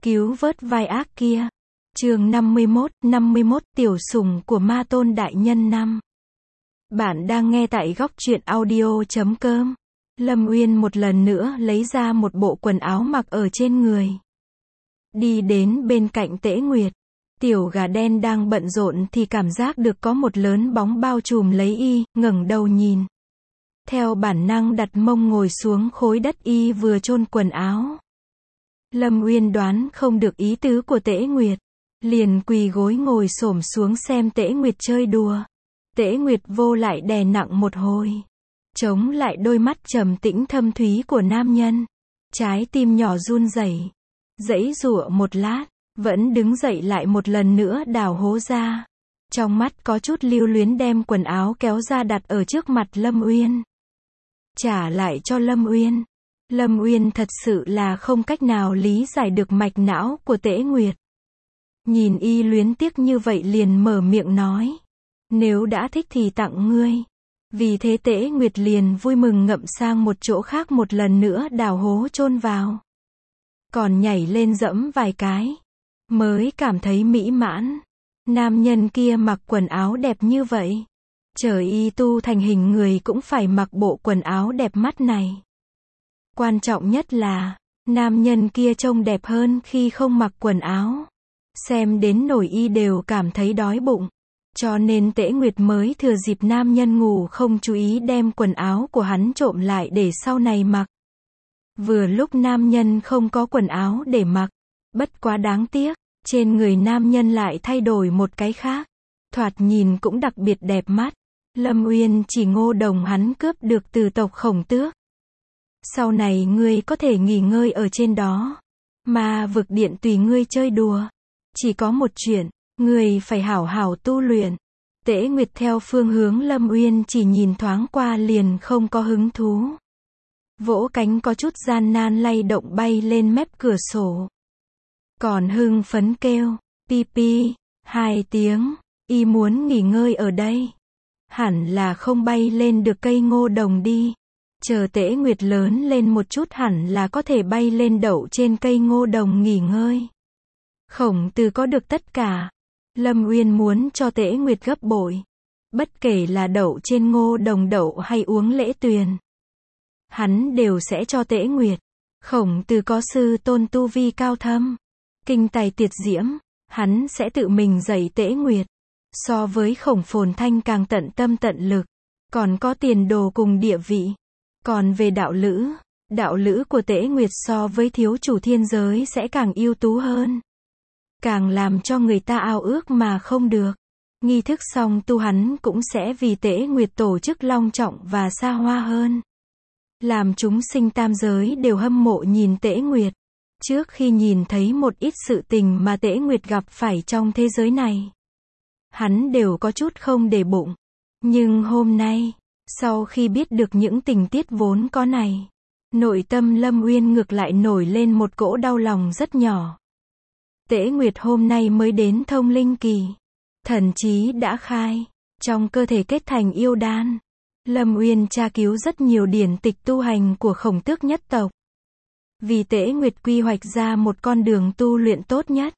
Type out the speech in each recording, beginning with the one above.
Cứu vớt vai ác kia. Chương 51 Tiểu sủng của Ma Tôn Đại Nhân 5. Bạn đang nghe tại góc truyện audio.com. Lâm Uyên một lần nữa lấy ra một bộ quần áo mặc ở trên người. Đi đến bên cạnh Tễ Nguyệt. Tiểu gà đen đang bận rộn thì cảm giác được có một lớn bóng bao trùm lấy y, ngẩng đầu nhìn. Theo bản năng đặt mông ngồi xuống khối đất y vừa chôn quần áo. Lâm Uyên đoán không được ý tứ của Tễ Nguyệt, liền quỳ gối ngồi xổm xuống xem Tễ Nguyệt chơi đùa. Tễ Nguyệt vô lại đè nặng một hồi, chống lại đôi mắt trầm tĩnh thâm thúy của nam nhân. Trái tim nhỏ run rẩy, giãy giụa một lát, vẫn đứng dậy lại một lần nữa đào hố ra. Trong mắt có chút lưu luyến đem quần áo kéo ra đặt ở trước mặt Lâm Uyên. Trả lại cho Lâm Uyên. Lâm Uyên thật sự là không cách nào lý giải được mạch não của Tễ Nguyệt. Nhìn y luyến tiếc như vậy liền mở miệng nói. Nếu đã thích thì tặng ngươi. Vì thế Tễ Nguyệt liền vui mừng ngậm sang một chỗ khác một lần nữa đào hố chôn vào. Còn nhảy lên dẫm vài cái. Mới cảm thấy mỹ mãn. Nam nhân kia mặc quần áo đẹp như vậy. Chờ y tu thành hình người cũng phải mặc bộ quần áo đẹp mắt này. Quan trọng nhất là, nam nhân kia trông đẹp hơn khi không mặc quần áo. Xem đến nổi y đều cảm thấy đói bụng. Cho nên Tễ Nguyệt mới thừa dịp nam nhân ngủ không chú ý đem quần áo của hắn trộm lại để sau này mặc. Vừa lúc nam nhân không có quần áo để mặc. Bất quá đáng tiếc, trên người nam nhân lại thay đổi một cái khác. Thoạt nhìn cũng đặc biệt đẹp mắt. Lâm Uyên chỉ ngô đồng hắn cướp được từ tộc Khổng Tước. Sau này ngươi có thể nghỉ ngơi ở trên đó. Ma vực điện tùy ngươi chơi đùa. Chỉ có một chuyện, ngươi phải hảo hảo tu luyện. Tễ Nguyệt theo phương hướng Lâm Uyên chỉ nhìn thoáng qua liền không có hứng thú. Vỗ cánh có chút gian nan lay động bay lên mép cửa sổ. Còn hưng phấn kêu, pi pi, 2 tiếng, y muốn nghỉ ngơi ở đây. Hẳn là không bay lên được cây ngô đồng đi. Chờ Tễ Nguyệt lớn lên một chút hẳn là có thể bay lên đậu trên cây ngô đồng nghỉ ngơi. Khổng Tử có được tất cả. Lâm Uyên muốn cho Tễ Nguyệt gấp bội. Bất kể là đậu trên ngô đồng đậu hay uống lễ tuyền. Hắn đều sẽ cho Tễ Nguyệt. Khổng Tử có sư tôn tu vi cao thâm. Kinh tài tuyệt diễm. Hắn sẽ tự mình dạy Tễ Nguyệt. So với Khổng Phồn Thanh càng tận tâm tận lực. Còn có tiền đồ cùng địa vị. Còn về đạo lữ của Tễ Nguyệt so với thiếu chủ thiên giới sẽ càng ưu tú hơn. Càng làm cho người ta ao ước mà không được. Nghi thức xong tu hắn cũng sẽ vì Tễ Nguyệt tổ chức long trọng và xa hoa hơn. Làm chúng sinh tam giới đều hâm mộ nhìn Tễ Nguyệt. Trước khi nhìn thấy một ít sự tình mà Tễ Nguyệt gặp phải trong thế giới này, hắn đều có chút không để bụng. Nhưng hôm nay, sau khi biết được những tình tiết vốn có này, nội tâm Lâm Uyên ngược lại nổi lên một cỗ đau lòng rất nhỏ. Tễ Nguyệt hôm nay mới đến thông linh kỳ. Thần trí đã khai. Trong cơ thể kết thành yêu đan. Lâm Uyên tra cứu rất nhiều điển tịch tu hành của Khổng Tước nhất tộc. Vì Tễ Nguyệt quy hoạch ra một con đường tu luyện tốt nhất.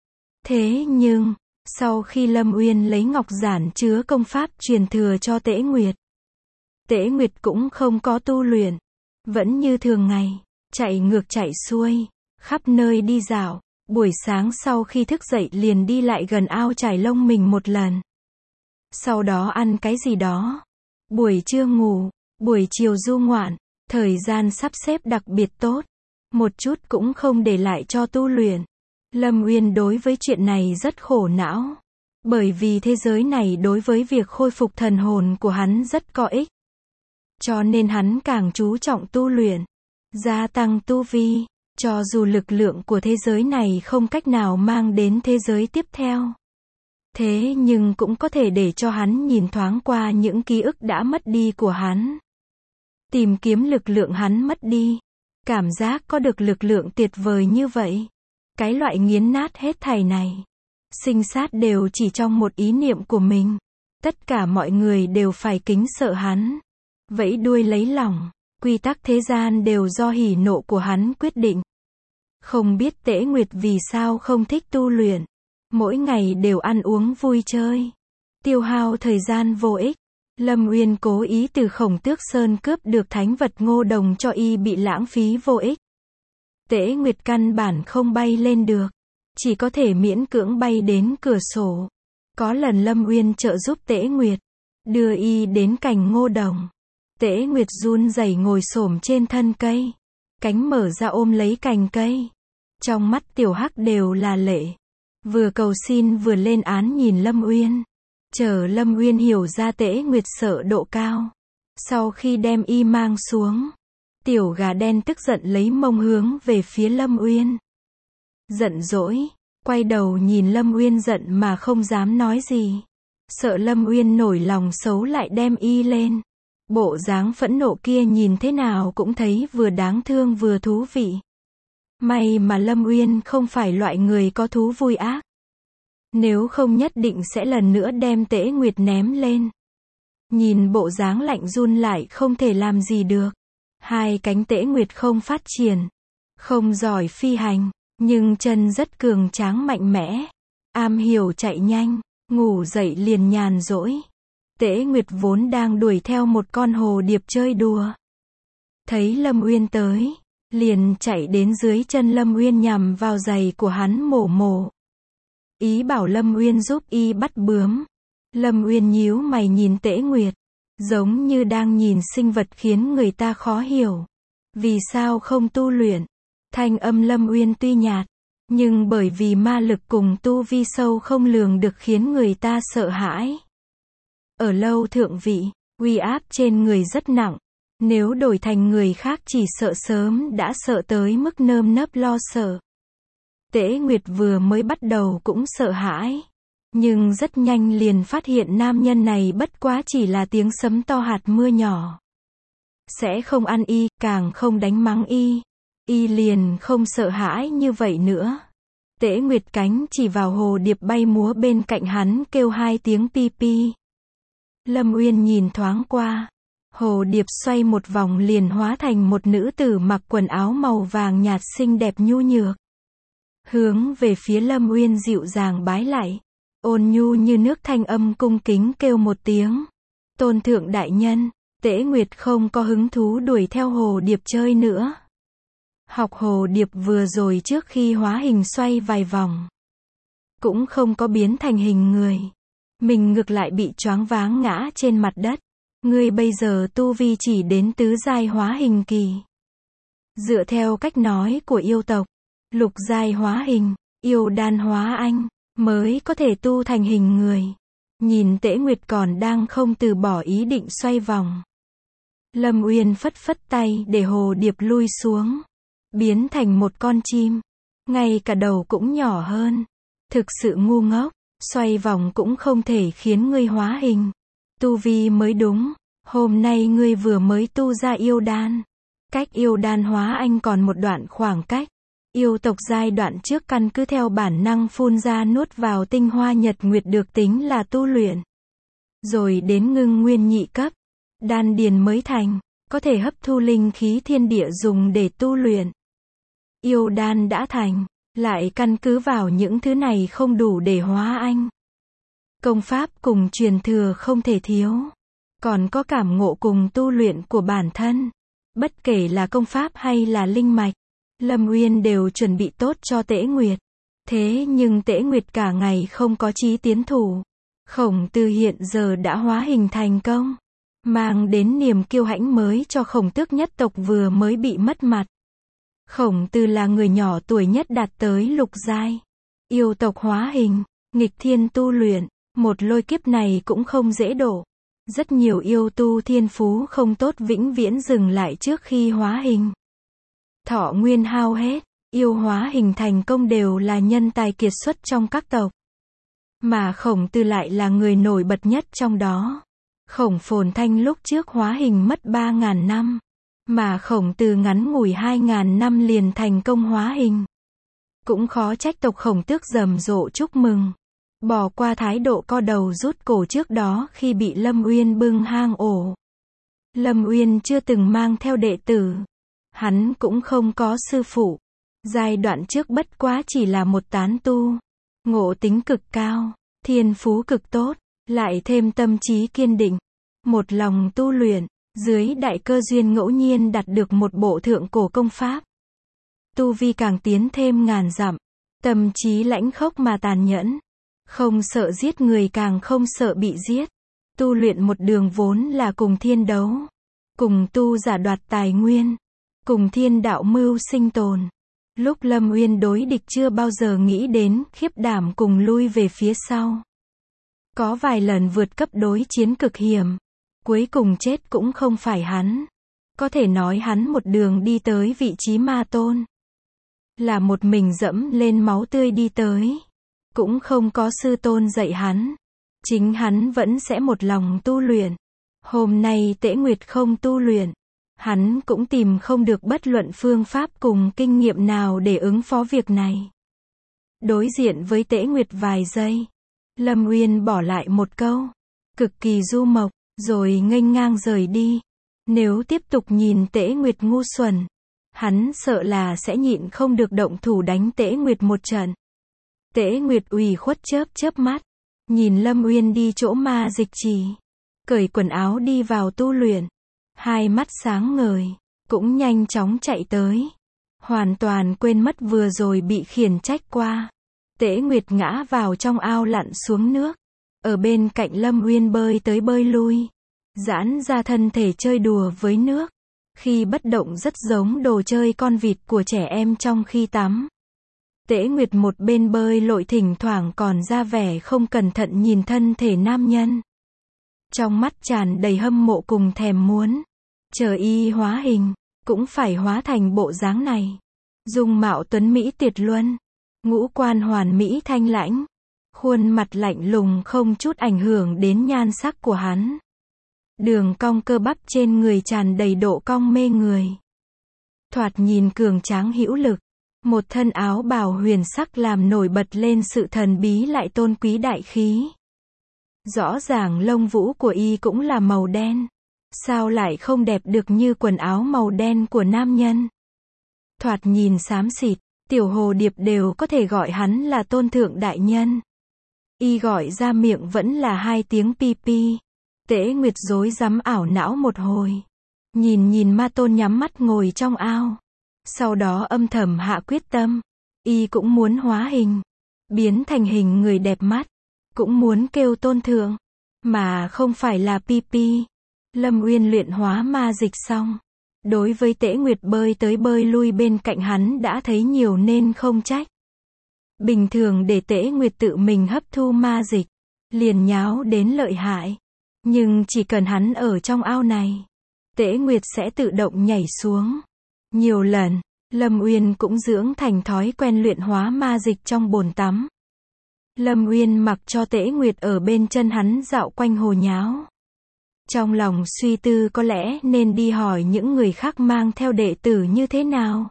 Thế nhưng, sau khi Lâm Uyên lấy ngọc giản chứa công pháp truyền thừa cho Tễ Nguyệt, Tễ Nguyệt cũng không có tu luyện. Vẫn như thường ngày, chạy ngược chạy xuôi, khắp nơi đi dạo. Buổi sáng sau khi thức dậy liền đi lại gần ao chải lông mình một lần. Sau đó ăn cái gì đó. Buổi trưa ngủ, buổi chiều du ngoạn, thời gian sắp xếp đặc biệt tốt. Một chút cũng không để lại cho tu luyện. Lâm Uyên đối với chuyện này rất khổ não. Bởi vì thế giới này đối với việc khôi phục thần hồn của hắn rất có ích. Cho nên hắn càng chú trọng tu luyện, gia tăng tu vi. Cho dù lực lượng của thế giới này không cách nào mang đến thế giới tiếp theo. Thế nhưng cũng có thể để cho hắn nhìn thoáng qua những ký ức đã mất đi của hắn. Tìm kiếm lực lượng hắn mất đi. Cảm giác có được lực lượng tuyệt vời như vậy. Cái loại nghiến nát hết thảy này. Sinh sát đều chỉ trong một ý niệm của mình. Tất cả mọi người đều phải kính sợ hắn. Vẫy đuôi lấy lòng. Quy tắc thế gian đều do hỉ nộ của hắn quyết định. Không biết Tễ Nguyệt vì sao không thích tu luyện. Mỗi ngày đều ăn uống vui chơi. Tiêu hao thời gian vô ích. Lâm Uyên cố ý từ Khổng Tước Sơn cướp được thánh vật Ngô Đồng cho y bị lãng phí vô ích. Tễ Nguyệt căn bản không bay lên được. Chỉ có thể miễn cưỡng bay đến cửa sổ. Có lần Lâm Uyên trợ giúp Tễ Nguyệt. Đưa y đến cành Ngô Đồng. Tễ Nguyệt run rẩy ngồi xổm trên thân cây. Cánh mở ra ôm lấy cành cây. Trong mắt Tiểu Hắc đều là lệ. Vừa cầu xin vừa lên án nhìn Lâm Uyên. Chờ Lâm Uyên hiểu ra Tễ Nguyệt sợ độ cao. Sau khi đem y mang xuống, tiểu gà đen tức giận lấy mông hướng về phía Lâm Uyên. Giận dỗi, quay đầu nhìn Lâm Uyên giận mà không dám nói gì. Sợ Lâm Uyên nổi lòng xấu lại đem y lên. Bộ dáng phẫn nộ kia nhìn thế nào cũng thấy vừa đáng thương vừa thú vị. May mà Lâm Uyên không phải loại người có thú vui ác. Nếu không nhất định sẽ lần nữa đem Tễ Nguyệt ném lên. Nhìn bộ dáng lạnh run lại không thể làm gì được. Hai cánh Tễ Nguyệt không phát triển. Không giỏi phi hành, nhưng chân rất cường tráng mạnh mẽ. Am hiểu chạy nhanh, ngủ dậy liền nhàn rỗi. Tễ Nguyệt vốn đang đuổi theo một con hồ điệp chơi đùa. Thấy Lâm Uyên tới, liền chạy đến dưới chân Lâm Uyên nhằm vào giày của hắn mổ mổ. Ý bảo Lâm Uyên giúp y bắt bướm. Lâm Uyên nhíu mày nhìn Tễ Nguyệt, giống như đang nhìn sinh vật khiến người ta khó hiểu. Vì sao không tu luyện? Thanh âm Lâm Uyên tuy nhạt, nhưng bởi vì ma lực cùng tu vi sâu không lường được khiến người ta sợ hãi. Ở lâu thượng vị, uy áp trên người rất nặng. Nếu đổi thành người khác chỉ sợ sớm đã sợ tới mức nơm nớp lo sợ. Tễ Nguyệt vừa mới bắt đầu cũng sợ hãi. Nhưng rất nhanh liền phát hiện nam nhân này bất quá chỉ là tiếng sấm to hạt mưa nhỏ. Sẽ không ăn y, càng không đánh mắng y. Y liền không sợ hãi như vậy nữa. Tễ Nguyệt cánh chỉ vào hồ điệp bay múa bên cạnh hắn kêu hai tiếng pi pi. Lâm Uyên nhìn thoáng qua. Hồ điệp xoay một vòng liền hóa thành một nữ tử mặc quần áo màu vàng nhạt xinh đẹp nhu nhược. Hướng về phía Lâm Uyên dịu dàng bái lạy. Ôn nhu như nước thanh âm cung kính kêu một tiếng. Tôn thượng đại nhân. Tễ Nguyệt không có hứng thú đuổi theo hồ điệp chơi nữa. Học hồ điệp vừa rồi trước khi hóa hình xoay vài vòng. Cũng không có biến thành hình người. Mình ngược lại bị choáng váng ngã trên mặt đất. Ngươi bây giờ tu vi chỉ đến tứ giai hóa hình kỳ. Dựa theo cách nói của yêu tộc, lục giai hóa hình, yêu đan hóa anh, mới có thể tu thành hình người. Nhìn Tễ Nguyệt còn đang không từ bỏ ý định xoay vòng. Lâm Uyên phất phất tay để hồ điệp lui xuống. Biến thành một con chim. Ngay cả đầu cũng nhỏ hơn. Thực sự ngu ngốc. Xoay vòng cũng không thể khiến ngươi hóa hình. Tu vi mới đúng. Hôm nay ngươi vừa mới tu ra yêu đan. Cách yêu đan hóa anh còn một đoạn khoảng cách. Yêu tộc giai đoạn trước căn cứ theo bản năng phun ra nuốt vào tinh hoa nhật nguyệt được tính là tu luyện. Rồi đến ngưng nguyên nhị cấp. Đan điền mới thành. Có thể hấp thu linh khí thiên địa dùng để tu luyện. Yêu đan đã thành. Lại căn cứ vào những thứ này không đủ để hóa anh. Công pháp cùng truyền thừa không thể thiếu. Còn có cảm ngộ cùng tu luyện của bản thân. Bất kể là công pháp hay là linh mạch. Lâm Uyên đều chuẩn bị tốt cho Tễ Nguyệt. Thế nhưng Tễ Nguyệt cả ngày không có chí tiến thủ. Khổng Tử hiện giờ đã hóa hình thành công. Mang đến niềm kiêu hãnh mới cho Khổng Tước nhất tộc vừa mới bị mất mặt. Khổng Tử là người nhỏ tuổi nhất đạt tới lục giai. Yêu tộc hóa hình, nghịch thiên tu luyện, một lôi kiếp này cũng không dễ đổ. Rất nhiều yêu tu thiên phú không tốt vĩnh viễn dừng lại trước khi hóa hình. Thọ nguyên hao hết, yêu hóa hình thành công đều là nhân tài kiệt xuất trong các tộc. Mà Khổng Tử lại là người nổi bật nhất trong đó. Khổng Phồn Thanh lúc trước hóa hình mất 3.000 năm. Mà Khổng Tử ngắn ngủi 2.000 năm liền thành công hóa hình. Cũng khó trách tộc Khổng Tước rầm rộ chúc mừng. Bỏ qua thái độ co đầu rút cổ trước đó khi bị Lâm Uyên bưng hang ổ. Lâm Uyên chưa từng mang theo đệ tử. Hắn cũng không có sư phụ. Giai đoạn trước bất quá chỉ là một tán tu, ngộ tính cực cao, thiên phú cực tốt, lại thêm tâm trí kiên định, một lòng tu luyện, dưới đại cơ duyên ngẫu nhiên đạt được một bộ thượng cổ công pháp. Tu vi càng tiến thêm ngàn dặm, tâm trí lãnh khốc mà tàn nhẫn, không sợ giết người càng không sợ bị giết. Tu luyện một đường vốn là cùng thiên đấu, cùng tu giả đoạt tài nguyên, cùng thiên đạo mưu sinh tồn. Lúc Lâm Uyên đối địch chưa bao giờ nghĩ đến khiếp đảm cùng lui về phía sau. Có vài lần vượt cấp đối chiến cực hiểm, cuối cùng chết cũng không phải hắn. Có thể nói hắn một đường đi tới vị trí ma tôn, là một mình dẫm lên máu tươi đi tới. Cũng không có sư tôn dạy hắn, chính hắn vẫn sẽ một lòng tu luyện. Hôm nay Tễ Nguyệt không tu luyện, hắn cũng tìm không được bất luận phương pháp cùng kinh nghiệm nào để ứng phó việc này. Đối diện với Tễ Nguyệt vài giây, Lâm Uyên bỏ lại một câu cực kỳ du mộc, rồi nghênh ngang rời đi. Nếu tiếp tục nhìn Tễ Nguyệt ngu xuẩn, hắn sợ là sẽ nhịn không được động thủ đánh Tễ Nguyệt một trận. Tễ Nguyệt ủy khuất chớp chớp mắt, nhìn Lâm Uyên đi chỗ ma dịch trì, cởi quần áo đi vào tu luyện, hai mắt sáng ngời, cũng nhanh chóng chạy tới, hoàn toàn quên mất vừa rồi bị khiển trách qua. Tễ Nguyệt ngã vào trong ao lặn xuống nước, ở bên cạnh Lâm Uyên bơi tới bơi lui, giãn ra thân thể chơi đùa với nước, khi bất động rất giống đồ chơi con vịt của trẻ em trong khi tắm. Tễ Nguyệt một bên bơi lội thỉnh thoảng còn ra vẻ không cẩn thận nhìn thân thể nam nhân. Trong mắt tràn đầy hâm mộ cùng thèm muốn. Chờ y hóa hình, cũng phải hóa thành bộ dáng này. Dung mạo tuấn mỹ tuyệt luân, ngũ quan hoàn mỹ thanh lãnh, khuôn mặt lạnh lùng không chút ảnh hưởng đến nhan sắc của hắn. Đường cong cơ bắp trên người tràn đầy độ cong mê người. Thoạt nhìn cường tráng hữu lực. Một thân áo bào huyền sắc làm nổi bật lên sự thần bí lại tôn quý đại khí. Rõ ràng lông vũ của y cũng là màu đen. Sao lại không đẹp được như quần áo màu đen của nam nhân? Thoạt nhìn xám xịt, tiểu hồ điệp đều có thể gọi hắn là tôn thượng đại nhân. Y gọi ra miệng vẫn là hai tiếng pi pi. Tễ Nguyệt rối rắm ảo não một hồi. Nhìn ma tôn nhắm mắt ngồi trong ao. Sau đó âm thầm hạ quyết tâm, y cũng muốn hóa hình, biến thành hình người đẹp mắt, cũng muốn kêu tôn thượng, mà không phải là pi pi. Lâm Uyên luyện hóa ma dịch xong, đối với Tễ Nguyệt bơi tới bơi lui bên cạnh hắn đã thấy nhiều nên không trách. Bình thường để Tễ Nguyệt tự mình hấp thu ma dịch, liền nháo đến lợi hại, nhưng chỉ cần hắn ở trong ao này, Tễ Nguyệt sẽ tự động nhảy xuống. Nhiều lần, Lâm Uyên cũng dưỡng thành thói quen luyện hóa ma dịch trong bồn tắm. Lâm Uyên mặc cho Tễ Nguyệt ở bên chân hắn dạo quanh hồ nháo. Trong lòng suy tư có lẽ nên đi hỏi những người khác mang theo đệ tử như thế nào.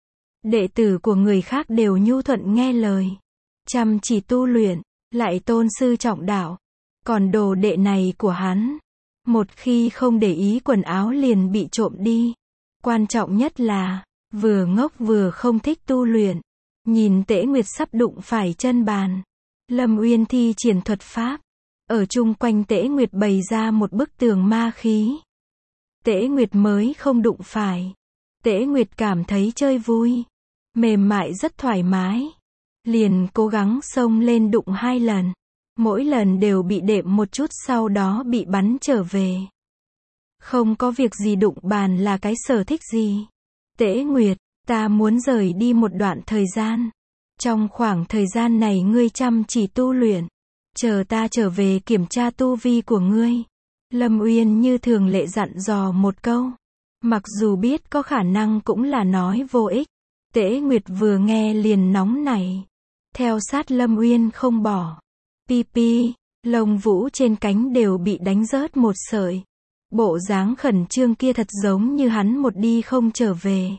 Đệ tử của người khác đều nhu thuận nghe lời, chăm chỉ tu luyện, lại tôn sư trọng đạo. Còn đồ đệ này của hắn, một khi không để ý quần áo liền bị trộm đi. Quan trọng nhất là, vừa ngốc vừa không thích tu luyện. Nhìn Tễ Nguyệt sắp đụng phải chân bàn, Lâm Uyên thi triển thuật pháp, ở chung quanh Tễ Nguyệt bày ra một bức tường ma khí. Tễ Nguyệt mới không đụng phải. Tễ Nguyệt cảm thấy chơi vui, mềm mại rất thoải mái, liền cố gắng xông lên đụng 2 lần. Mỗi lần đều bị đệm một chút sau đó bị bắn trở về. Không có việc gì đụng bàn là cái sở thích gì. Tễ Nguyệt, ta muốn rời đi một đoạn thời gian. Trong khoảng thời gian này ngươi chăm chỉ tu luyện. Chờ ta trở về kiểm tra tu vi của ngươi. Lâm Uyên như thường lệ dặn dò một câu. Mặc dù biết có khả năng cũng là nói vô ích. Tễ Nguyệt vừa nghe liền nóng nảy. Theo sát Lâm Uyên không bỏ. Pi pi, lông vũ trên cánh đều bị đánh rớt một sợi. Bộ dáng khẩn trương kia thật giống như hắn một đi không trở về.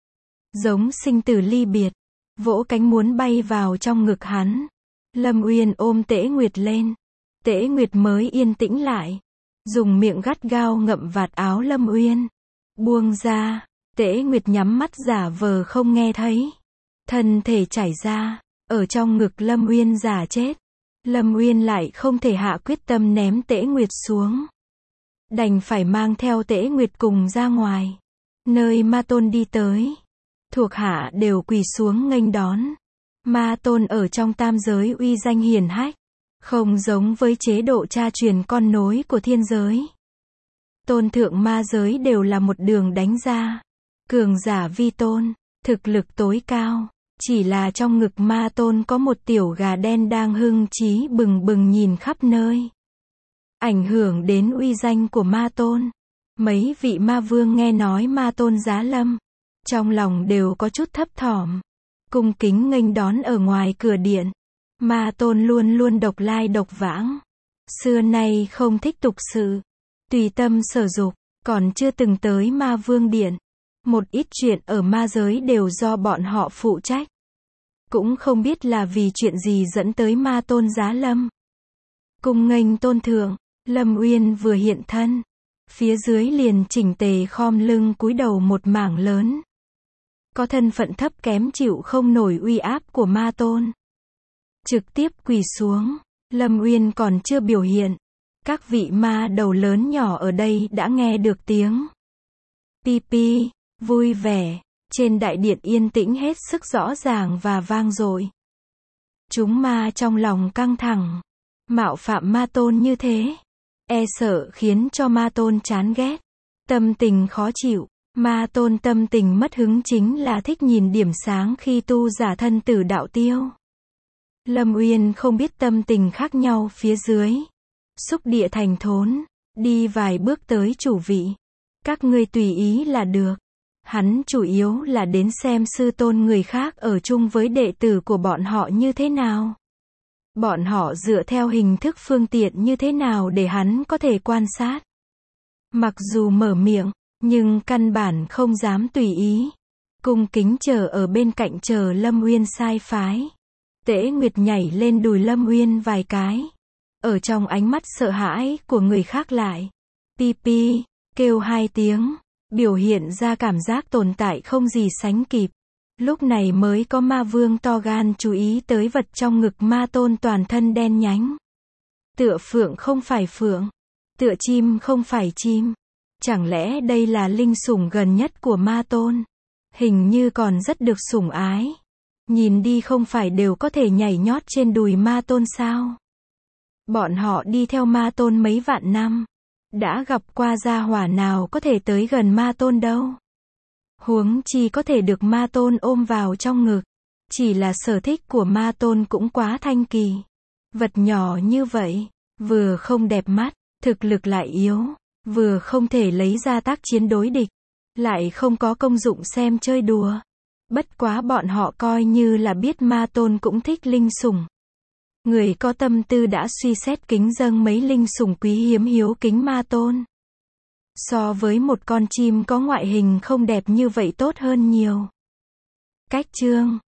Giống sinh tử ly biệt, vỗ cánh muốn bay vào trong ngực hắn. Lâm Uyên ôm Tễ Nguyệt lên. Tễ Nguyệt mới yên tĩnh lại. Dùng miệng gắt gao ngậm vạt áo Lâm Uyên. Buông ra, Tễ Nguyệt nhắm mắt giả vờ không nghe thấy. Thân thể chảy ra, ở trong ngực Lâm Uyên giả chết. Lâm Uyên lại không thể hạ quyết tâm ném Tễ Nguyệt xuống. Đành phải mang theo Tễ Nguyệt cùng ra ngoài. Nơi Ma Tôn đi tới, thuộc hạ đều quỳ xuống nghênh đón. Ma Tôn ở trong tam giới uy danh hiển hách, không giống với chế độ cha truyền con nối của thiên giới. Tôn thượng ma giới đều là một đường đánh ra. Cường giả vi tôn, thực lực tối cao. Chỉ là trong ngực Ma Tôn có một tiểu gà đen đang hưng trí bừng bừng nhìn khắp nơi. Ảnh hưởng đến uy danh của Ma Tôn. Mấy vị ma vương nghe nói Ma Tôn giá lâm, trong lòng đều có chút thấp thỏm. Cung kính nghênh đón ở ngoài cửa điện. Ma Tôn luôn luôn độc lai độc vãng. Xưa nay không thích tục sự. Tùy tâm sở dục, còn chưa từng tới ma vương điện. Một ít chuyện ở ma giới đều do bọn họ phụ trách. Cũng không biết là vì chuyện gì dẫn tới Ma Tôn giá lâm. Cung nghênh tôn thượng, Lâm Uyên vừa hiện thân. Phía dưới liền chỉnh tề khom lưng cúi đầu một mảng lớn. Có thân phận thấp kém chịu không nổi uy áp của Ma Tôn. Trực tiếp quỳ xuống, Lâm Uyên còn chưa biểu hiện. Các vị ma đầu lớn nhỏ ở đây đã nghe được tiếng pi pi, vui vẻ. Trên đại điện yên tĩnh hết sức rõ ràng và vang dội. Chúng ma trong lòng căng thẳng. Mạo phạm Ma Tôn như thế, e sợ khiến cho Ma Tôn chán ghét. Tâm tình khó chịu. Ma Tôn tâm tình mất hứng chính là thích nhìn điểm sáng khi tu giả thân tử đạo tiêu. Lâm Uyên không biết tâm tình khác nhau phía dưới. Xúc địa thành thốn, đi vài bước tới chủ vị. Các ngươi tùy ý là được. Hắn chủ yếu là đến xem sư tôn người khác ở chung với đệ tử của bọn họ như thế nào. Bọn họ dựa theo hình thức phương tiện như thế nào để hắn có thể quan sát. Mặc dù mở miệng, nhưng căn bản không dám tùy ý. Cung kính chờ ở bên cạnh chờ Lâm Uyên sai phái. Tễ Nguyệt nhảy lên đùi Lâm Uyên vài cái. Ở trong ánh mắt sợ hãi của người khác lại. Pi pi, kêu hai tiếng. Biểu hiện ra cảm giác tồn tại không gì sánh kịp. Lúc này mới có ma vương to gan chú ý tới vật trong ngực Ma Tôn toàn thân đen nhánh. Tựa phượng không phải phượng. Tựa chim không phải chim. Chẳng lẽ đây là linh sủng gần nhất của Ma Tôn? Hình như còn rất được sủng ái. Nhìn đi không phải đều có thể nhảy nhót trên đùi Ma Tôn sao? Bọn họ đi theo Ma Tôn mấy vạn năm. Đã gặp qua gia hỏa nào có thể tới gần Ma Tôn đâu. Huống chi có thể được Ma Tôn ôm vào trong ngực. Chỉ là sở thích của Ma Tôn cũng quá thanh kỳ. Vật nhỏ như vậy, vừa không đẹp mắt, thực lực lại yếu, vừa không thể lấy ra tác chiến đối địch, lại không có công dụng xem chơi đùa. Bất quá bọn họ coi như là biết Ma Tôn cũng thích linh sủng. Người có tâm tư đã suy xét kính dâng mấy linh sủng quý hiếm hiếu kính Ma Tôn. So với một con chim có ngoại hình không đẹp như vậy tốt hơn nhiều. Cách chương